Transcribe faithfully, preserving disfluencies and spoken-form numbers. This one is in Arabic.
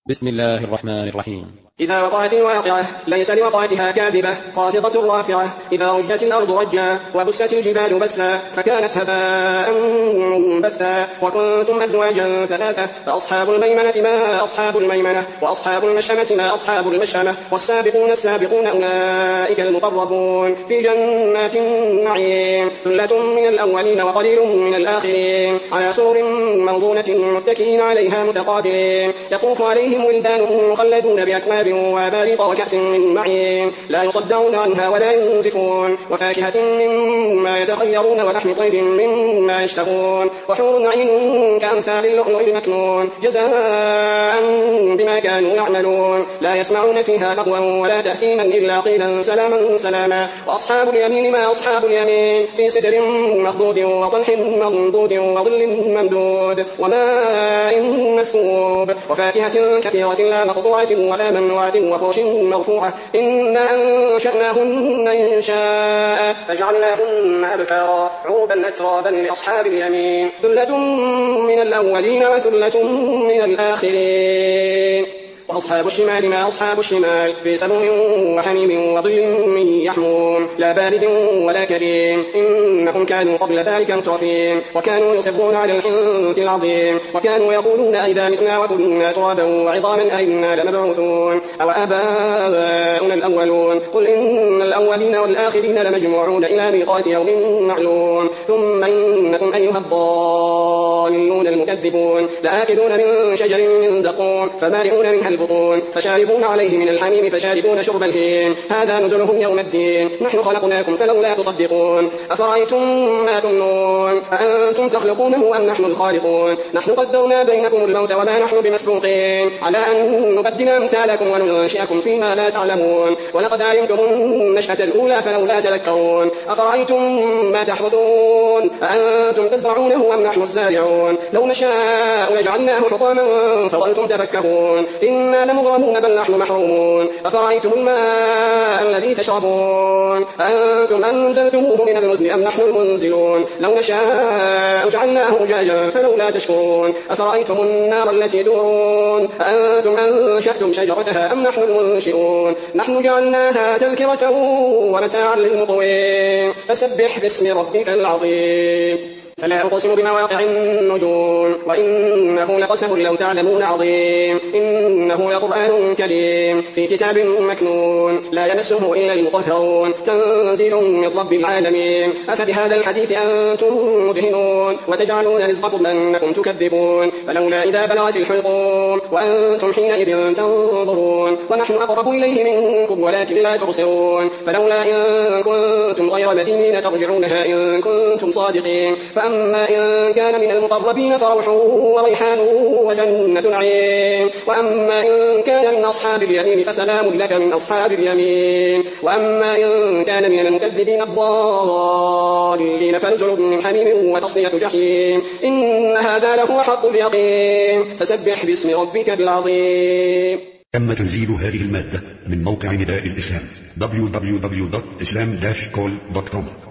بسم الله الرحمن الرحيم. إذا وقعت الواقعة ليس لوقعتها كاذبة خافضة رافعة. إذا رجت الأرض رجا وبست الجبال بسا فكانت هباء منبثا. وكنتم أزواجا ثلاثة فأصحاب الميمنة ما أصحاب الميمنة وأصحاب المشأمة ما أصحاب المشأمة. والسابقون السابقون أولئك المقربون في جنات النعيم. ثلة من الأولين وقليل من الآخرين على سرر موضونة متكئين عليها متقابلين. يطوف عليهم ولدان مخلدون بأكواب وأباريق وكأس من معين لا يصدعون عنها ولا ينزفون. وفاكهة مما يتخيرون ولحم طير مما يشتهون. وحور عين كأمثال اللؤلؤ المكنون جزاء بما كانوا يعملون. لا يسمعون فيها لغوا ولا تأثيما إلا قيلا سلاما سلاما. وأصحاب اليمين ما أصحاب اليمين في سدر مخضود وطلح منضود وظل ممدود وماء مسكوب. وفاكهة كثيرة لا مقطوعة ولا ممنوعة وفرش مرفوعة. إنا أنشأناهن إنشاء فجعلناهن أبكارا عربا أترابا لأصحاب اليمين. ثلة من الأولين وثلة من الآخرين. وأصحاب الشمال ما أصحاب الشمال في سموم وحميم وظل من يحموم لا بارد ولا كريم. إنهم كانوا قبل ذلك مترفين وكانوا يصرون على الحنث العظيم. وكانوا يقولون إذا متنا وكنا ترابا وعظاما أئنا لمبعوثون أو آباؤنا الأولون. قل إن الأولين والآخرين لمجموعون إلى ميقات يوم معلوم. ثم إنكم أيها الضالون المكذبون لآكلون من شجر من زقوم فمالئون منها البطون فشاربون عليه من الحميم فشاربون شرب الهيم. هذا نزلهم يوم الدين. نحن خلقناكم فلولا تصدقون. أفرأيتم ما تمنون أأنتم تخلقونه أم نحن الخالقون. نحن قدرنا بينكم الموت وما نحن بمسبوقين على أن نبدل أمثالكم وننشئكم فيما لا تعلمون. ولقد علمتم النشأة الأولى فلولا تذكرون. أفرأيتم ما تحرثون أأنتم تزرعونه أم نحن الزارعون. لو نشاء لجعلناه حطاما فظلتم تفكرون. إنا لمغرمون بل نحن محرومون. أفرأيتم الماء الذي تشربون أأنتم أنزلتموه من المزن أم نحن المنزلون. لو نشاء جعلناه أجاجا فلولا تشكرون. أفرأيتم النار التي تورون أأنتم أنشأتم شجرتها أم نحن المنشئون. نحن جعلناها تذكرة ومتاعا للمقوين. فسبح باسم ربك العظيم. فلا أقسم بمواقع النجوم وإنه لقسم لو تعلمون عظيم. إنه لقرآن كريم في كتاب مكنون لا يمسه إلا المطهرون تنزيل من رب العالمين. أفبهذا الحديث أنتم مدهنون وتجعلون رزقكم أنكم تكذبون. فلولا إذا بلغت الحلقوم وأنتم حينئذ تنظرون. ونحن أقرب إليه منكم ولكن لا تبصرون. فلولا إن كنتم غير مدينين ترجعونها إن كنتم صادقين. أما إن كان من المقربين فروح وريحان وجنة نعيم. وأما إن كان من أصحاب اليمين فسلام لك من أصحاب اليمين. وأما إن كان من المكذبين الضالين فنزل من حميم وتصلية جحيم. إن هذا لهو حق اليقين. فسبح باسم ربك العظيم. تم تنزيل هذه المادة من موقع نداء الإسلام دبليو دبليو دبليو دوت إسلام داش كول دوت كوم.